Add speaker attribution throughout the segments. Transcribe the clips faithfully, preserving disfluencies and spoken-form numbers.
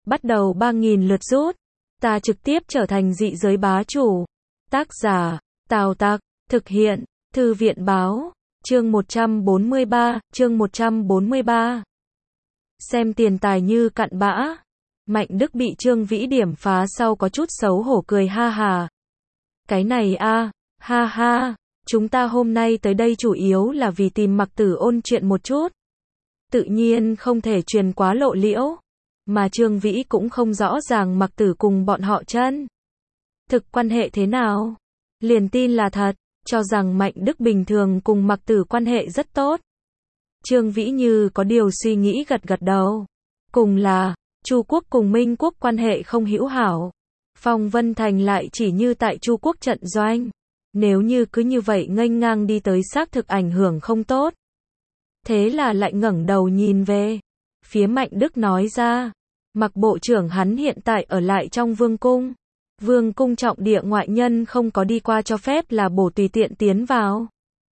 Speaker 1: bắt đầu ba nghìn lượt rút. Ta trực tiếp trở thành dị giới bá chủ. Tác giả, Tào Tặc, thực hiện, Thư viện báo, chương một trăm bốn mươi ba, chương một trăm bốn mươi ba. Xem tiền tài như cặn bã. Mạnh Đức bị Trương Vĩ điểm phá sau có chút xấu hổ cười ha hà. Cái này a, ha ha, chúng ta hôm nay tới đây chủ yếu là vì tìm Mặc Tử ôn chuyện một chút. Tự nhiên không thể truyền quá lộ liễu, mà Trương Vĩ cũng không rõ ràng Mặc Tử cùng bọn họ chân thực quan hệ thế nào. Liền tin là thật, cho rằng Mạnh Đức bình thường cùng Mặc Tử quan hệ rất tốt. Trương Vĩ như có điều suy nghĩ gật gật đầu. Cùng là, Chu quốc cùng Minh quốc quan hệ không hữu hảo. Phong Vân Thành lại chỉ như tại Chu quốc trận doanh. Nếu như cứ như vậy nghênh ngang đi tới xác thực ảnh hưởng không tốt. Thế là lại ngẩng đầu nhìn về phía Mạnh Đức nói ra, Mặc bộ trưởng hắn hiện tại ở lại trong vương cung. Vương cung trọng địa ngoại nhân không có đi qua cho phép là bổ tùy tiện tiến vào.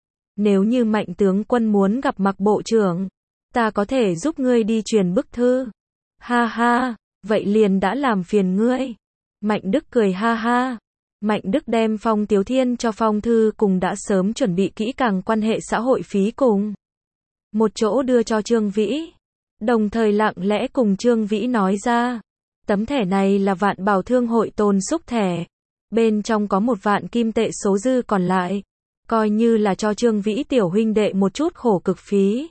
Speaker 1: Nếu như Mạnh tướng quân muốn gặp Mặc bộ trưởng, ta có thể giúp ngươi đi truyền bức thư. Ha ha, vậy liền đã làm phiền ngươi. Mạnh Đức cười ha ha. Mạnh Đức đem Phong Tiếu Thiên cho phong thư cùng đã sớm chuẩn bị kỹ càng quan hệ xã hội phí cùng một chỗ đưa cho Trương Vĩ. Đồng thời lặng lẽ cùng Trương Vĩ nói ra, tấm thẻ này là Vạn Bảo Thương hội tồn xúc thẻ. Bên trong có một vạn kim tệ số dư còn lại. Coi như là cho Trương Vĩ tiểu huynh đệ một chút khổ cực phí.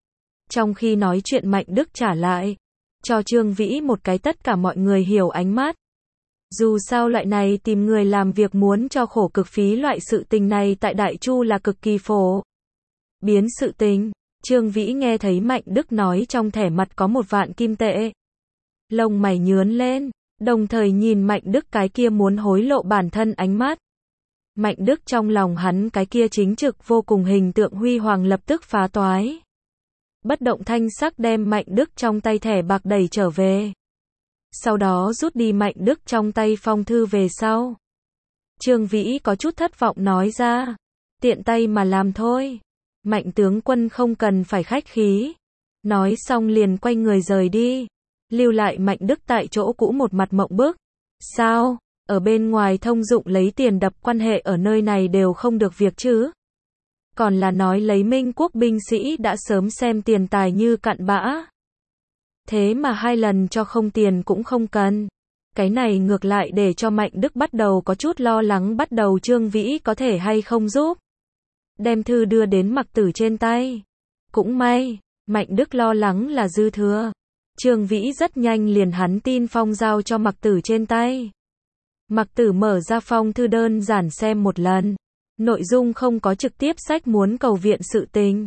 Speaker 1: Trong khi nói chuyện Mạnh Đức trả lại cho Trương Vĩ một cái tất cả mọi người hiểu ánh mắt. Dù sao loại này tìm người làm việc muốn cho khổ cực phí loại sự tình này tại Đại Chu là cực kỳ phổ biến sự tình. Trương Vĩ nghe thấy Mạnh Đức nói trong thẻ mặt có một vạn kim tệ. Lông mày nhướn lên, đồng thời nhìn Mạnh Đức cái kia muốn hối lộ bản thân ánh mắt. Mạnh Đức trong lòng hắn cái kia chính trực vô cùng hình tượng huy hoàng lập tức phá toái. Bất động thanh sắc đem Mạnh Đức trong tay thẻ bạc đẩy trở về. Sau đó rút đi Mạnh Đức trong tay phong thư về sau. Trương Vĩ có chút thất vọng nói ra, tiện tay mà làm thôi. Mạnh tướng quân không cần phải khách khí. Nói xong liền quay người rời đi. Lưu lại Mạnh Đức tại chỗ cũ một mặt mộng bức. Sao, ở bên ngoài thông dụng lấy tiền đập quan hệ ở nơi này đều không được việc chứ? Còn là nói lấy Minh quốc binh sĩ đã sớm xem tiền tài như cặn bã. Thế mà hai lần cho không tiền cũng không cần. Cái này ngược lại để cho Mạnh Đức bắt đầu có chút lo lắng bắt đầu Trương Vĩ có thể hay không giúp. Đem thư đưa đến Mặc Tử trên tay. Cũng may, Mạnh Đức lo lắng là dư thừa. Trương Vĩ rất nhanh liền hắn tin phong giao cho Mặc Tử trên tay. Mặc Tử mở ra phong thư đơn giản xem một lần. Nội dung không có trực tiếp sách muốn cầu viện sự tình,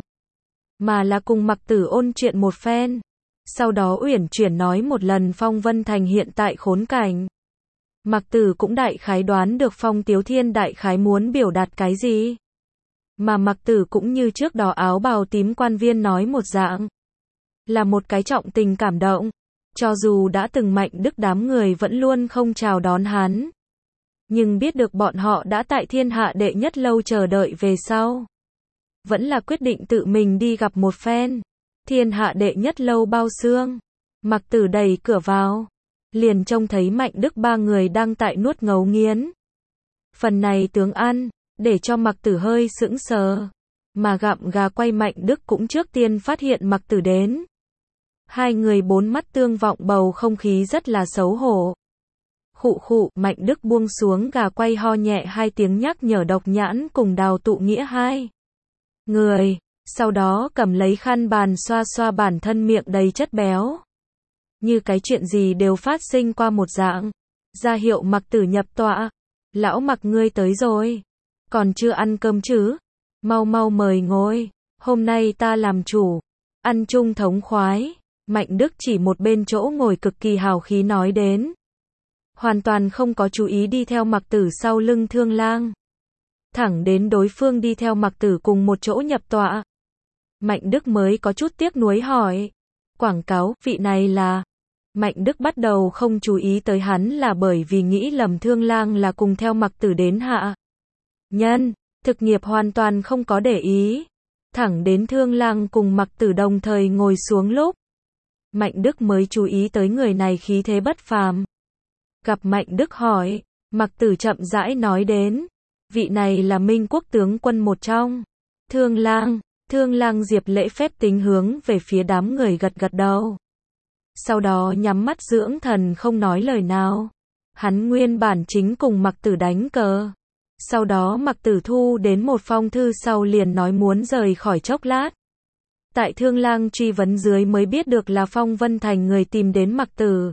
Speaker 1: mà là cùng Mặc Tử ôn chuyện một phen. Sau đó uyển chuyển nói một lần Phong Vân Thành hiện tại khốn cảnh. Mặc Tử cũng đại khái đoán được Phong Tiếu Thiên đại khái muốn biểu đạt cái gì. Mà Mặc Tử cũng như trước đó áo bào tím quan viên nói một dạng. Là một cái trọng tình cảm động. Cho dù đã từng Mạnh Đức đám người vẫn luôn không chào đón hắn. Nhưng biết được bọn họ đã tại thiên hạ đệ nhất lâu chờ đợi về sau. Vẫn là quyết định tự mình đi gặp một phen. Thiên hạ đệ nhất lâu bao xương. Mặc Tử đẩy cửa vào. Liền trông thấy Mạnh Đức ba người đang tại nuốt ngấu nghiến. Phần này tướng ăn, để cho Mặc Tử hơi sững sờ. Mà gặm gà quay Mạnh Đức cũng trước tiên phát hiện Mặc Tử đến. Hai người bốn mắt tương vọng bầu không khí rất là xấu hổ. Khụ khụ, Mạnh Đức buông xuống gà quay ho nhẹ hai tiếng nhắc nhở Độc Nhãn cùng Đào Tụ Nghĩa hai người. Sau đó cầm lấy khăn bàn xoa xoa bản thân miệng đầy chất béo. Như cái chuyện gì đều phát sinh qua một dạng. Ra hiệu Mặc Tử nhập tọa. Lão Mặc ngươi tới rồi. Còn chưa ăn cơm chứ? Mau mau mời ngồi. Hôm nay ta làm chủ. Ăn chung thống khoái. Mạnh Đức chỉ một bên chỗ ngồi cực kỳ hào khí nói đến. Hoàn toàn không có chú ý đi theo Mặc Tử sau lưng Thương Lang. Thẳng đến đối phương đi theo Mặc Tử cùng một chỗ nhập tọa. Mạnh Đức mới có chút tiếc nuối hỏi. Quảng cáo, vị này là... Mạnh Đức bắt đầu không chú ý tới hắn là bởi vì nghĩ lầm Thương Lang là cùng theo Mặc Tử đến hạ nhân. Thực nghiệp hoàn toàn không có để ý. Thẳng đến Thương Lang cùng Mặc Tử đồng thời ngồi xuống lúc. Mạnh Đức mới chú ý tới người này khí thế bất phàm. Gặp Mạnh Đức hỏi, Mặc Tử chậm rãi nói đến, vị này là Minh Quốc tướng quân một trong. Thương Lang, Thương Lang Diệp lễ phép tính hướng về phía đám người gật gật đầu. Sau đó nhắm mắt dưỡng thần không nói lời nào. Hắn nguyên bản chính cùng Mặc Tử đánh cờ. Sau đó Mặc Tử thu đến một phong thư sau liền nói muốn rời khỏi chốc lát. Tại Thương Lang truy vấn dưới mới biết được là Phong Vân Thành người tìm đến Mặc Tử.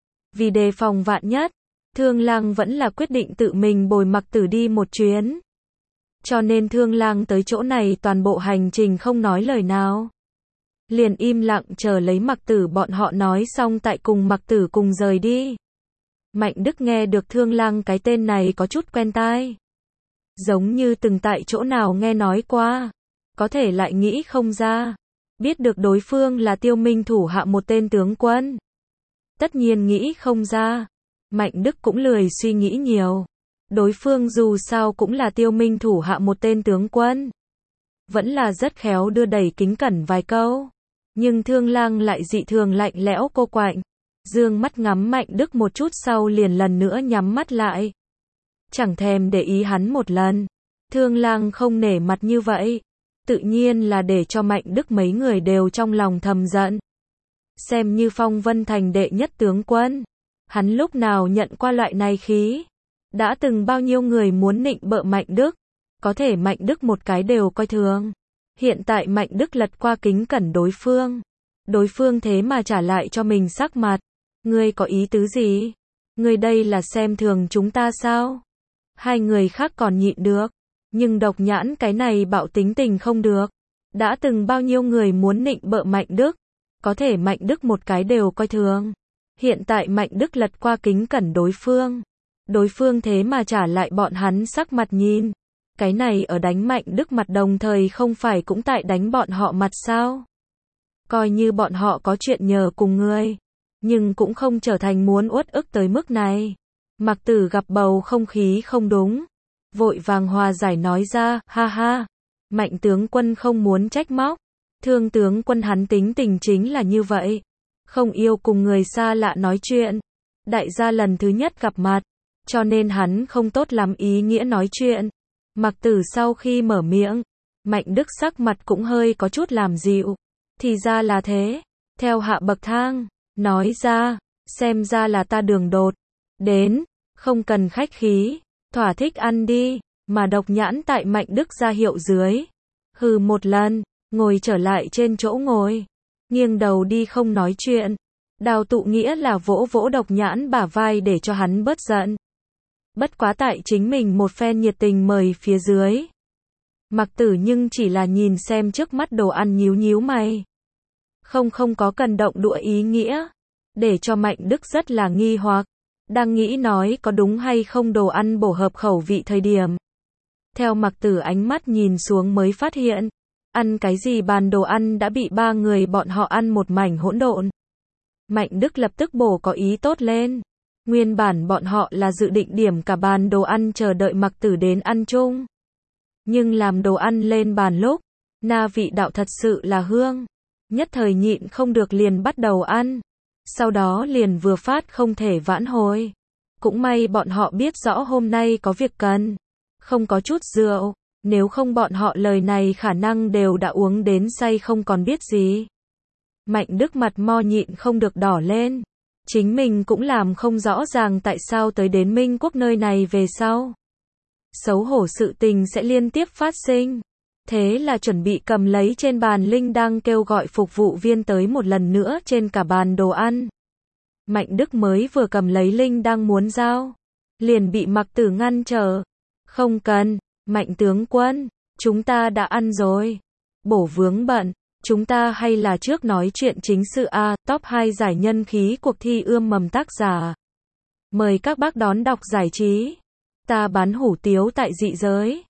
Speaker 1: Vì đề phòng vạn nhất, Thương Lang vẫn là quyết định tự mình bồi Mặc Tử đi một chuyến. Cho nên Thương Lang tới chỗ này toàn bộ hành trình không nói lời nào. Liền im lặng chờ lấy Mặc Tử bọn họ nói xong tại cùng Mặc Tử cùng rời đi. Mạnh Đức nghe được Thương Lang cái tên này có chút quen tai. Giống như từng tại chỗ nào nghe nói qua. Có thể lại nghĩ không ra. Biết được đối phương là Tiêu Minh thủ hạ một tên tướng quân. Tất nhiên nghĩ không ra. Mạnh Đức cũng lười suy nghĩ nhiều. Đối phương dù sao cũng là Tiêu Minh thủ hạ một tên tướng quân. Vẫn là rất khéo đưa đẩy kính cẩn vài câu. Nhưng Thương Lang lại dị thường lạnh lẽo cô quạnh. Dương mắt ngắm Mạnh Đức một chút sau liền lần nữa nhắm mắt lại. Chẳng thèm để ý hắn một lần. Thương Lang không nể mặt như vậy. Tự nhiên là để cho Mạnh Đức mấy người đều trong lòng thầm giận. Xem như Phong Vân Thành đệ nhất tướng quân. Hắn lúc nào nhận qua loại này khí. Đã từng bao nhiêu người muốn nịnh bợ Mạnh Đức. Có thể Mạnh Đức một cái đều coi thường. Hiện tại Mạnh Đức lật qua kính cẩn đối phương. Đối phương thế mà trả lại cho mình sắc mặt. Ngươi có ý tứ gì? Ngươi đây là xem thường chúng ta sao? Hai người khác còn nhịn được. Nhưng Độc Nhãn cái này bạo tính tình không được. Đã từng bao nhiêu người muốn nịnh bợ Mạnh Đức. Có thể Mạnh Đức một cái đều coi thường. Hiện tại Mạnh Đức lật qua kính cẩn đối phương. Đối phương thế mà trả lại bọn hắn sắc mặt nhìn. Cái này ở đánh Mạnh Đức mặt đồng thời không phải cũng tại đánh bọn họ mặt sao? Coi như bọn họ có chuyện nhờ cùng ngươi. Nhưng cũng không trở thành muốn uất ức tới mức này. Mặc Tử gặp bầu không khí không đúng. Vội vàng hòa giải nói ra, ha ha. Mạnh tướng quân không muốn trách móc. Thương tướng quân hắn tính tình chính là như vậy. Không yêu cùng người xa lạ nói chuyện. Đại gia lần thứ nhất gặp mặt. Cho nên hắn không tốt lắm ý nghĩa nói chuyện. Mặc Tử sau khi mở miệng. Mạnh Đức sắc mặt cũng hơi có chút làm dịu. Thì ra là thế. Theo hạ bậc thang. Nói ra. Xem ra là ta đường đột. Đến. Không cần khách khí. Thỏa thích ăn đi. Mà Độc Nhãn tại Mạnh Đức ra hiệu dưới. Hừ một lần. Ngồi trở lại trên chỗ ngồi. Nghiêng đầu đi không nói chuyện. Đào Tụ Nghĩa là vỗ vỗ Độc Nhãn bả vai để cho hắn bớt giận. Bất quá tại chính mình một phen nhiệt tình mời phía dưới. Mặc Tử nhưng chỉ là nhìn xem trước mắt đồ ăn nhíu nhíu mày. Không không có cần động đũa ý nghĩa. Để cho Mạnh Đức rất là nghi hoặc. Đang nghĩ nói có đúng hay không đồ ăn bổ hợp khẩu vị thời điểm. Theo Mặc Tử ánh mắt nhìn xuống mới phát hiện. Ăn cái gì bàn đồ ăn đã bị ba người bọn họ ăn một mảnh hỗn độn. Mạnh Đức lập tức bổ có ý tốt lên. Nguyên bản bọn họ là dự định điểm cả bàn đồ ăn chờ đợi Mặc Tử đến ăn chung. Nhưng làm đồ ăn lên bàn lúc, na vị đạo thật sự là hương. Nhất thời nhịn không được liền bắt đầu ăn. Sau đó liền vừa phát không thể vãn hồi. Cũng may bọn họ biết rõ hôm nay có việc cần. Không có chút rượu. Nếu không bọn họ lời này khả năng đều đã uống đến say không còn biết gì. Mạnh Đức mặt mo nhịn không được đỏ lên. Chính mình cũng làm không rõ ràng tại sao tới đến Minh Quốc nơi này về sau. Xấu hổ sự tình sẽ liên tiếp phát sinh. Thế là chuẩn bị cầm lấy trên bàn linh đang kêu gọi phục vụ viên tới một lần nữa trên cả bàn đồ ăn. Mạnh Đức mới vừa cầm lấy linh đang muốn giao. Liền bị Mặc Tử ngăn trở. Không cần, Mạnh tướng quân, chúng ta đã ăn rồi. Bổ vướng bận. Chúng ta hay là trước nói chuyện chính sự A, top hai giải nhân khí cuộc thi ươm mầm tác giả. Mời các bác đón đọc giải trí. Ta bán hủ tiếu tại dị giới.